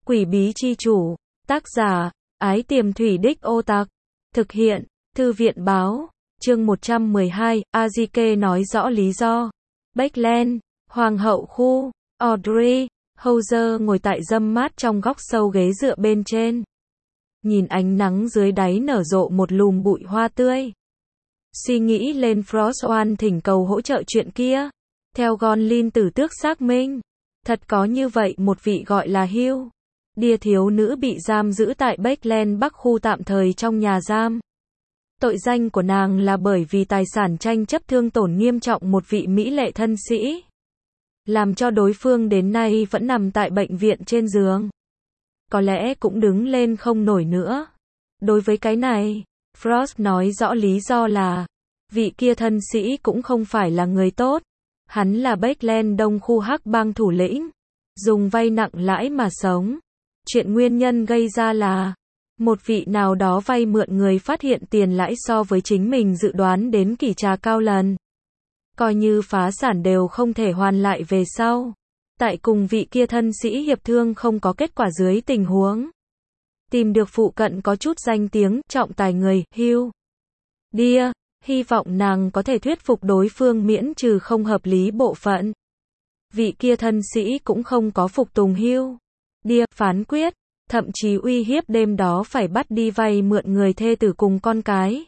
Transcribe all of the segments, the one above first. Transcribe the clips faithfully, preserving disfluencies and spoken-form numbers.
Quỷ bí chi chủ, tác giả, Ái Tiềm Thủy Đích Ô Tặc, thực hiện, Thư viện báo, chương một trăm mười hai, Azike nói rõ lý do. Backland, Hoàng hậu khu, Audrey Hauser ngồi tại râm mát trong góc sâu ghế dựa bên trên. Nhìn ánh nắng dưới đáy nở rộ một lùm bụi hoa tươi. Suy nghĩ lên Frost One thỉnh cầu hỗ trợ chuyện kia. Theo Gonlin tử tước xác minh. Thật có như vậy một vị gọi là Hugh. Đia thiếu nữ bị giam giữ tại Backland Bắc khu tạm thời trong nhà giam. Tội danh của nàng là bởi vì tài sản tranh chấp thương tổn nghiêm trọng một vị mỹ lệ thân sĩ. Làm cho đối phương đến nay vẫn nằm tại bệnh viện trên giường. Có lẽ cũng đứng lên không nổi nữa. Đối với cái này, Frost nói rõ lý do là, vị kia thân sĩ cũng không phải là người tốt. Hắn là Backland Đông khu hắc bang thủ lĩnh. Dùng vay nặng lãi mà sống. Chuyện nguyên nhân gây ra là, một vị nào đó vay mượn người phát hiện tiền lãi so với chính mình dự đoán đến kỷ trà cao lần. Coi như phá sản đều không thể hoàn lại về sau. Tại cùng vị kia thân sĩ hiệp thương không có kết quả dưới tình huống. Tìm được phụ cận có chút danh tiếng, trọng tài người, Hugh. Đia, hy vọng nàng có thể thuyết phục đối phương miễn trừ không hợp lý bộ phận. Vị kia thân sĩ cũng không có phục tùng Hugh. Đia, phán quyết, thậm chí uy hiếp đêm đó phải bắt đi vay mượn người thê tử cùng con cái.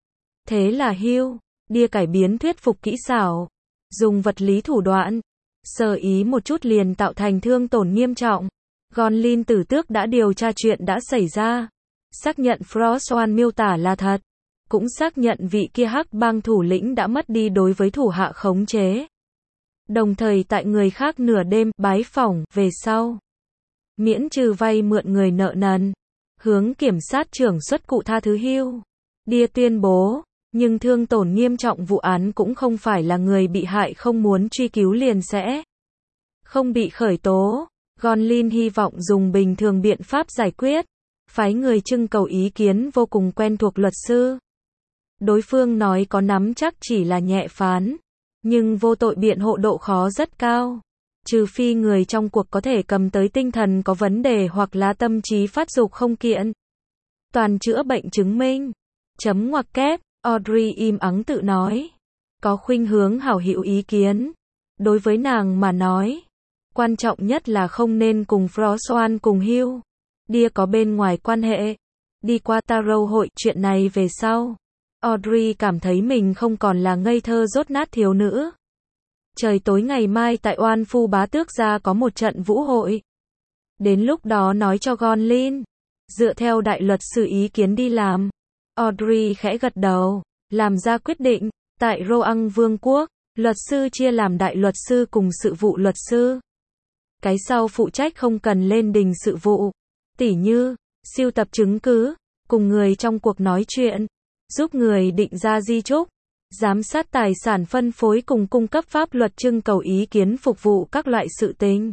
Thế là Hugh, Đia cải biến thuyết phục kỹ xảo, dùng vật lý thủ đoạn, sơ ý một chút liền tạo thành thương tổn nghiêm trọng. Gonlin tử tước đã điều tra chuyện đã xảy ra, xác nhận Frost One miêu tả là thật, cũng xác nhận vị kia hắc bang thủ lĩnh đã mất đi đối với thủ hạ khống chế. Đồng thời tại người khác nửa đêm bái phỏng về sau, miễn trừ vay mượn người nợ nần, hướng kiểm sát trưởng xuất cụ tha thứ Hugh. Đia tuyên bố, nhưng thương tổn nghiêm trọng vụ án cũng không phải là người bị hại không muốn truy cứu liền sẽ không bị khởi tố. Gonlin hy vọng dùng bình thường biện pháp giải quyết, phái người trưng cầu ý kiến vô cùng quen thuộc luật sư. Đối phương nói có nắm chắc chỉ là nhẹ phán, nhưng vô tội biện hộ độ khó rất cao. Trừ phi người trong cuộc có thể cầm tới tinh thần có vấn đề hoặc là tâm trí phát dục không kiện. Toàn chữa bệnh chứng minh. Chấm ngoặc kép, Audrey im ắng tự nói. Có khuynh hướng hảo hữu ý kiến. Đối với nàng mà nói, quan trọng nhất là không nên cùng Frost One cùng Hugh. Đia có bên ngoài quan hệ. Đi qua tarot hội chuyện này về sau. Audrey cảm thấy mình không còn là ngây thơ dốt nát thiếu nữ. Trời tối ngày mai tại Oan Phu Bá Tước gia có một trận vũ hội. Đến lúc đó nói cho Gonlin. Dựa theo đại luật sư ý kiến đi làm. Audrey khẽ gật đầu, làm ra quyết định. Tại Roang Vương quốc, luật sư chia làm đại luật sư cùng sự vụ luật sư. Cái sau phụ trách không cần lên đình sự vụ. Tỉ như, sưu tập chứng cứ, cùng người trong cuộc nói chuyện, giúp người định ra di chúc, giám sát tài sản phân phối cùng cung cấp pháp luật trưng cầu ý kiến phục vụ các loại sự tình.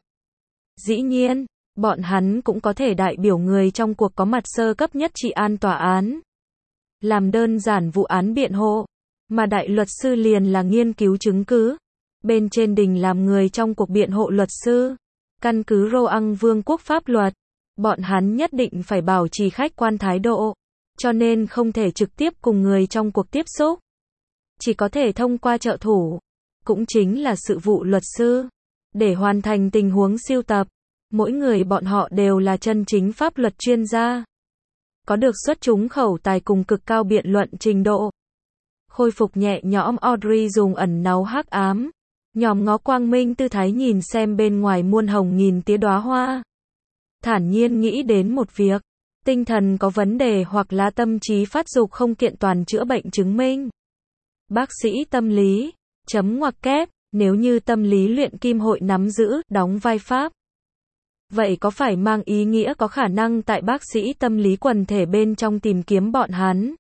Dĩ nhiên, bọn hắn cũng có thể đại biểu người trong cuộc có mặt sơ cấp nhất trị an tòa án. Làm đơn giản vụ án biện hộ, mà đại luật sư liền là nghiên cứu chứng cứ. Bên trên đình làm người trong cuộc biện hộ luật sư. Căn cứ Roang Vương quốc pháp luật, bọn hắn nhất định phải bảo trì khách quan thái độ, cho nên không thể trực tiếp cùng người trong cuộc tiếp xúc. Chỉ có thể thông qua trợ thủ, cũng chính là sự vụ luật sư, để hoàn thành tình huống sưu tập. Mỗi người bọn họ đều là chân chính pháp luật chuyên gia, có được xuất chúng khẩu tài cùng cực cao biện luận trình độ. Khôi phục nhẹ nhõm, Audrey dùng ẩn náu hắc ám, nhòm ngó quang minh tư thái nhìn xem bên ngoài muôn hồng nghìn tía đóa hoa. Thản nhiên nghĩ đến một việc, tinh thần có vấn đề hoặc là tâm trí phát dục không kiện toàn chữa bệnh chứng minh. Bác sĩ tâm lý, chấm ngoặc kép, nếu như tâm lý luyện kim hội nắm giữ, đóng vai pháp. Vậy có phải mang ý nghĩa có khả năng tại bác sĩ tâm lý quần thể bên trong tìm kiếm bọn hắn?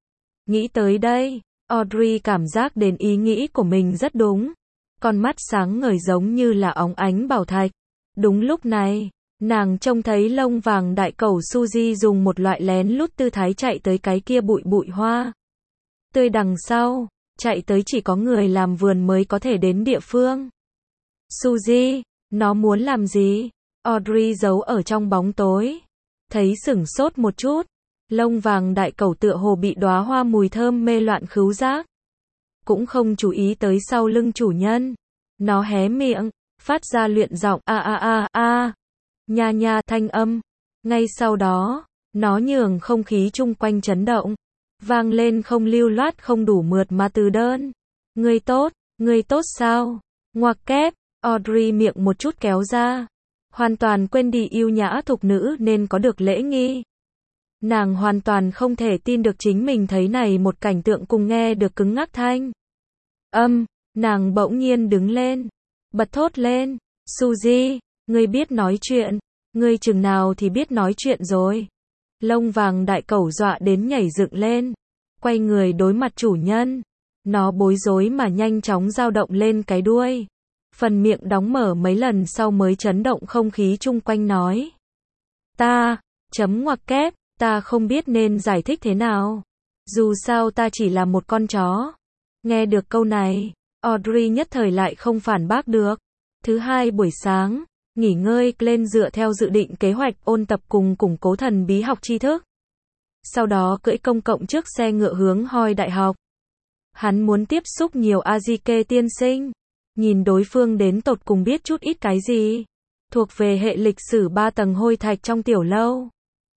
Nghĩ tới đây, Audrey cảm giác đến ý nghĩ của mình rất đúng. Con mắt sáng ngời giống như là óng ánh bảo thạch. Đúng lúc này, nàng trông thấy lông vàng đại cẩu Suzy dùng một loại lén lút tư thái chạy tới cái kia bụi bụi hoa tươi đằng sau, chạy tới chỉ có người làm vườn mới có thể đến địa phương. Suzy, nó muốn làm gì? Audrey giấu ở trong bóng tối. Thấy sửng sốt một chút. Lông vàng đại cẩu tựa hồ bị đóa hoa mùi thơm mê loạn khứu giác. Cũng không chú ý tới sau lưng chủ nhân. Nó hé miệng, phát ra luyện giọng a a a a. Nha nha thanh âm. Ngay sau đó, nó nhường không khí chung quanh chấn động. Vang lên không lưu loát không đủ mượt mà từ đơn. Ngươi tốt, ngươi tốt sao? Ngoặc kép, Audrey miệng một chút kéo ra. Hoàn toàn quên đi yêu nhã thục nữ nên có được lễ nghi. Nàng hoàn toàn không thể tin được chính mình thấy này một cảnh tượng cùng nghe được cứng ngắc thanh. Âm, nàng bỗng nhiên đứng lên. Bật thốt lên. Suzy, ngươi biết nói chuyện. Ngươi chừng nào thì biết nói chuyện rồi. Lông vàng đại cẩu dọa đến nhảy dựng lên. Quay người đối mặt chủ nhân. Nó bối rối mà nhanh chóng dao động lên cái đuôi. Phần miệng đóng mở mấy lần sau mới chấn động không khí chung quanh nói. Ta, chấm ngoặc kép, ta không biết nên giải thích thế nào. Dù sao ta chỉ là một con chó. Nghe được câu này, Audrey nhất thời lại không phản bác được. Thứ hai buổi sáng, nghỉ ngơi lên dựa theo dự định kế hoạch ôn tập cùng củng cố thần bí học tri thức. Sau đó cưỡi công cộng trước xe ngựa hướng Hoi Đại học. Hắn muốn tiếp xúc nhiều Azike tiên sinh. Nhìn đối phương đến tột cùng biết chút ít cái gì. Thuộc về hệ lịch sử ba tầng hôi thạch trong tiểu lâu.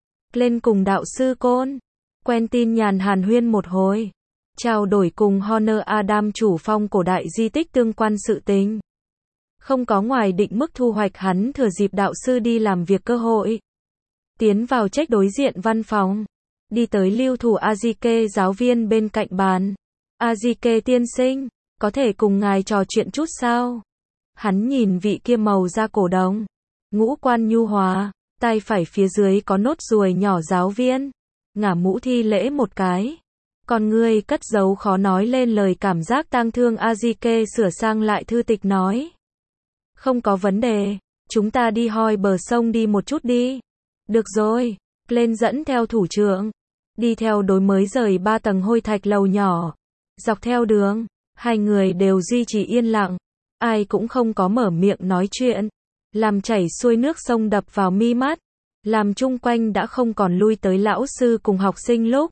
Lên cùng đạo sư Côn. Quen tin nhàn hàn huyên một hồi. Trao đổi cùng Honor Adam chủ phong cổ đại di tích tương quan sự tình. Không có ngoài định mức thu hoạch hắn thừa dịp đạo sư đi làm việc cơ hội. Tiến vào trách đối diện văn phòng. Đi tới lưu thủ Azike giáo viên bên cạnh bàn. Azike tiên sinh, có thể cùng ngài trò chuyện chút sao? Hắn nhìn vị kia màu da cổ đồng. Ngũ quan nhu hòa, tay phải phía dưới có nốt ruồi nhỏ giáo viên. Ngả mũ thi lễ một cái. Còn ngươi cất giấu khó nói lên lời cảm giác tang thương Azike sửa sang lại thư tịch nói. Không có vấn đề, chúng ta đi Hoi bờ sông đi một chút đi. Được rồi, lên dẫn theo thủ trưởng. Đi theo đối mới rời ba tầng hôi thạch lầu nhỏ. Dọc theo đường, hai người đều duy trì yên lặng. Ai cũng không có mở miệng nói chuyện. Làm chảy xuôi nước sông đập vào mi mắt. Làm chung quanh đã không còn lui tới lão sư cùng học sinh lúc.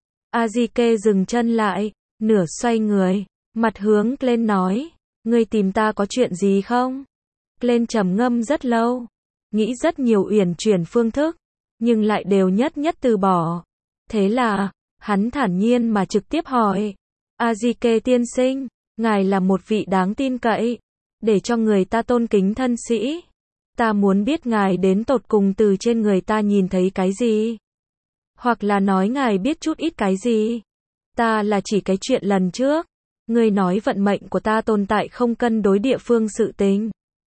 Azike dừng chân lại, nửa xoay người, mặt hướng lên nói. Ngươi tìm ta có chuyện gì không? Lên trầm ngâm rất lâu. Nghĩ rất nhiều uyển chuyển phương thức. Nhưng lại đều nhất nhất từ bỏ. Thế là, hắn thản nhiên mà trực tiếp hỏi. Azike tiên sinh, ngài là một vị đáng tin cậy. Để cho người ta tôn kính thân sĩ. Ta muốn biết ngài đến tột cùng từ trên người ta nhìn thấy cái gì. Hoặc là nói ngài biết chút ít cái gì. Ta là chỉ cái chuyện lần trước. Ngươi nói vận mệnh của ta tồn tại không cân đối địa phương sự tình.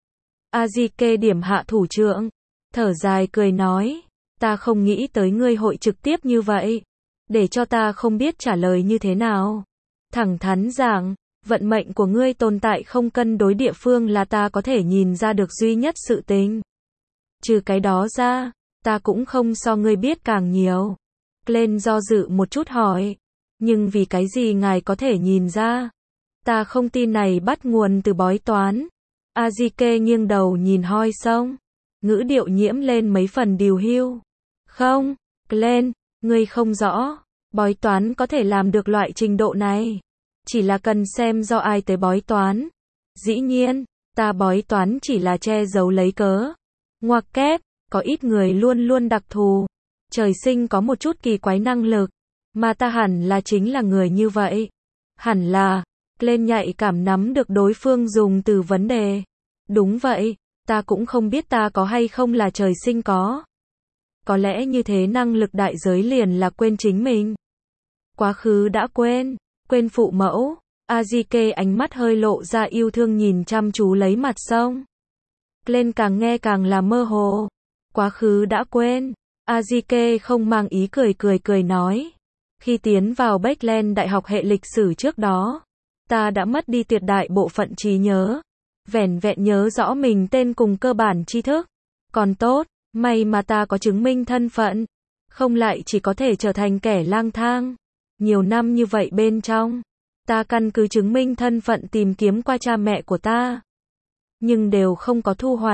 Azike điểm hạ thủ trưởng. Thở dài cười nói. Ta không nghĩ tới ngươi hội trực tiếp như vậy. Để cho ta không biết trả lời như thế nào. Thẳng thắn rằng, vận mệnh của ngươi tồn tại không cân đối địa phương là ta có thể nhìn ra được duy nhất sự tình. Trừ cái đó ra, ta cũng không so ngươi biết càng nhiều. Glenn do dự một chút hỏi. Nhưng vì cái gì ngài có thể nhìn ra? Ta không tin này bắt nguồn từ bói toán. Azike nghiêng đầu nhìn Hoi xong. Ngữ điệu nhiễm lên mấy phần điều hưu. Không, Glenn, ngươi không rõ. Bói toán có thể làm được loại trình độ này. Chỉ là cần xem do ai tới bói toán. Dĩ nhiên, ta bói toán chỉ là che giấu lấy cớ. Ngoặc kép, có ít người luôn luôn đặc thù. Trời sinh có một chút kỳ quái năng lực. Mà ta hẳn là chính là người như vậy. Hẳn là, lên nhạy cảm nắm được đối phương dùng từ vấn đề. Đúng vậy, ta cũng không biết ta có hay không là trời sinh có. Có lẽ như thế năng lực đại giới liền là quên chính mình. Quá khứ đã quên, quên phụ mẫu. Azike ánh mắt hơi lộ ra yêu thương nhìn chăm chú lấy mặt sông. Lên càng nghe càng là mơ hồ. Quá khứ đã quên. Azike không mang ý cười cười cười nói. Khi tiến vào Beckland Đại học hệ lịch sử trước đó, ta đã mất đi tuyệt đại bộ phận trí nhớ. Vẻn vẹn nhớ rõ mình tên cùng cơ bản tri thức. Còn tốt, may mà ta có chứng minh thân phận. Không lại chỉ có thể trở thành kẻ lang thang. Nhiều năm như vậy bên trong, ta căn cứ chứng minh thân phận tìm kiếm qua cha mẹ của ta. Nhưng đều không có thu hoạch.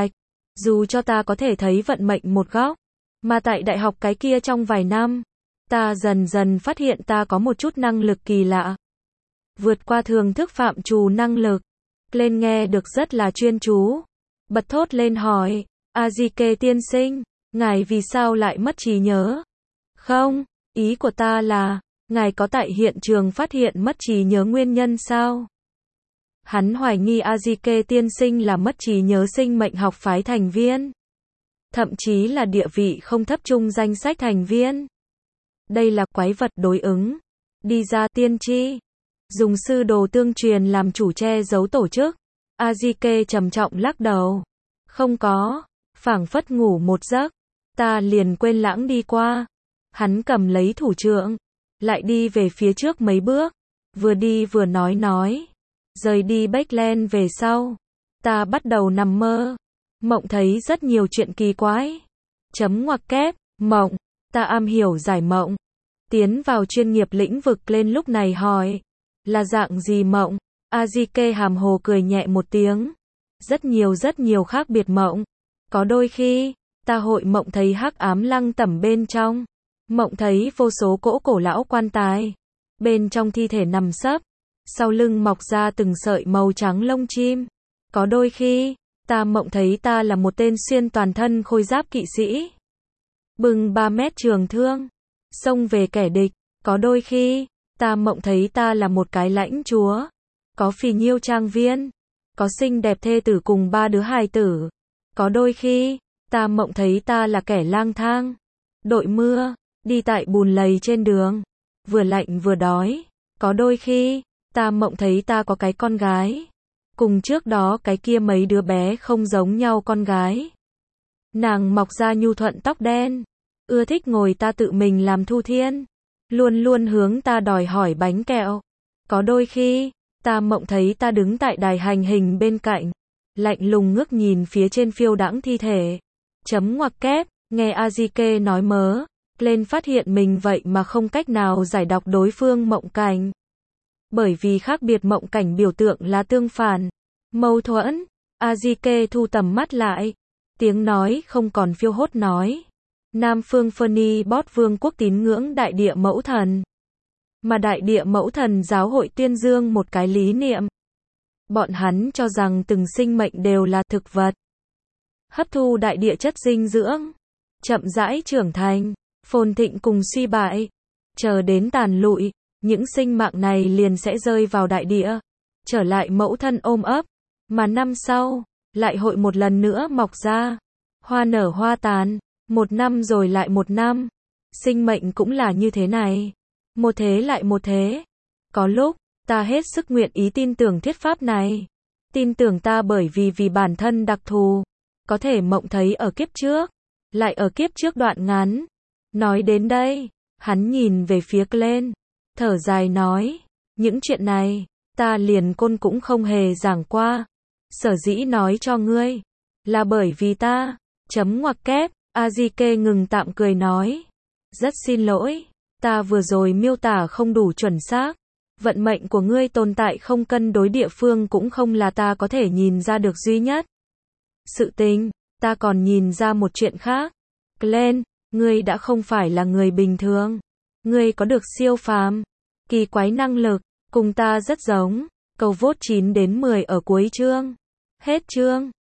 Dù cho ta có thể thấy vận mệnh một góc, mà tại đại học cái kia trong vài năm, ta dần dần phát hiện ta có một chút năng lực kỳ lạ. Vượt qua thường thức phạm trù năng lực. Lên nghe được rất là chuyên chú. Bật thốt lên hỏi, Azike tiên sinh, ngài vì sao lại mất trí nhớ? Không, ý của ta là, ngài có tại hiện trường phát hiện mất trí nhớ nguyên nhân sao? Hắn hoài nghi Azike tiên sinh là mất trí nhớ sinh mệnh học phái thành viên. Thậm chí là địa vị không thấp chung danh sách thành viên. Đây là quái vật đối ứng. Đi ra tiên tri. Dùng sư đồ tương truyền làm chủ che giấu tổ chức. Azike trầm trọng lắc đầu. Không có. Phảng phất ngủ một giấc. Ta liền quên lãng đi qua. Hắn cầm lấy thủ trượng. Lại đi về phía trước mấy bước. Vừa đi vừa nói nói. Rời đi Backland về sau. Ta bắt đầu nằm mơ. Mộng thấy rất nhiều chuyện kỳ quái. Chấm ngoặc kép. Mộng. Ta am hiểu giải mộng. Tiến vào chuyên nghiệp lĩnh vực lên lúc này hỏi. Là dạng gì mộng? Azike hàm hồ cười nhẹ một tiếng. Rất nhiều rất nhiều khác biệt mộng. Có đôi khi, ta hội mộng thấy hắc ám lăng tẩm bên trong. Mộng thấy vô số cỗ cổ lão quan tài. Bên trong thi thể nằm sấp. Sau lưng mọc ra từng sợi màu trắng lông chim. Có đôi khi, ta mộng thấy ta là một tên xuyên toàn thân khôi giáp kỵ sĩ. Bừng ba mét trường thương. Xông về kẻ địch. Có đôi khi, ta mộng thấy ta là một cái lãnh chúa. Có phì nhiêu trang viên. Có xinh đẹp thê tử cùng ba đứa hài tử. Có đôi khi, ta mộng thấy ta là kẻ lang thang. Đội mưa. Đi tại bùn lầy trên đường. Vừa lạnh vừa đói. Có đôi khi, ta mộng thấy ta có cái con gái. Cùng trước đó cái kia mấy đứa bé không giống nhau con gái. Nàng mọc ra nhu thuận tóc đen. Ưa thích ngồi ta tự mình làm thu thiên. Luôn luôn hướng ta đòi hỏi bánh kẹo. Có đôi khi, ta mộng thấy ta đứng tại đài hành hình bên cạnh. Lạnh lùng ngước nhìn phía trên phiêu đãng thi thể. Chấm ngoặc kép, nghe Azike nói mớ. Lên phát hiện mình vậy mà không cách nào giải đọc đối phương mộng cảnh. Bởi vì khác biệt mộng cảnh biểu tượng là tương phản. Mâu thuẫn. Azike thu tầm mắt lại. Tiếng nói không còn phiêu hốt nói. Nam phương Pherney Bot vương quốc tín ngưỡng đại địa mẫu thần. Mà đại địa mẫu thần giáo hội tuyên dương một cái lý niệm. Bọn hắn cho rằng từng sinh mệnh đều là thực vật. Hấp thu đại địa chất dinh dưỡng. Chậm rãi trưởng thành. Phồn thịnh cùng suy bại. Chờ đến tàn lụi. Những sinh mạng này liền sẽ rơi vào đại địa. Trở lại mẫu thân ôm ấp. Mà năm sau. Lại hội một lần nữa mọc ra. Hoa nở hoa tàn. Một năm rồi lại một năm. Sinh mệnh cũng là như thế này. Một thế lại một thế. Có lúc, ta hết sức nguyện ý tin tưởng thuyết pháp này. Tin tưởng ta bởi vì vì bản thân đặc thù. Có thể mộng thấy ở kiếp trước. Lại ở kiếp trước đoạn ngắn. Nói đến đây, hắn nhìn về phía Glenn. Thở dài nói. Những chuyện này, ta liền côn cũng không hề giảng qua. Sở dĩ nói cho ngươi. Là bởi vì ta. Chấm ngoặc kép. Azike ngừng tạm cười nói. Rất xin lỗi. Ta vừa rồi miêu tả không đủ chuẩn xác. Vận mệnh của ngươi tồn tại không cân đối địa phương cũng không là ta có thể nhìn ra được duy nhất. Sự tình, ta còn nhìn ra một chuyện khác. Glenn, ngươi đã không phải là người bình thường. Ngươi có được siêu phàm, kỳ quái năng lực, cùng ta rất giống. Cầu vote chín đến mười ở cuối chương. Hết chương.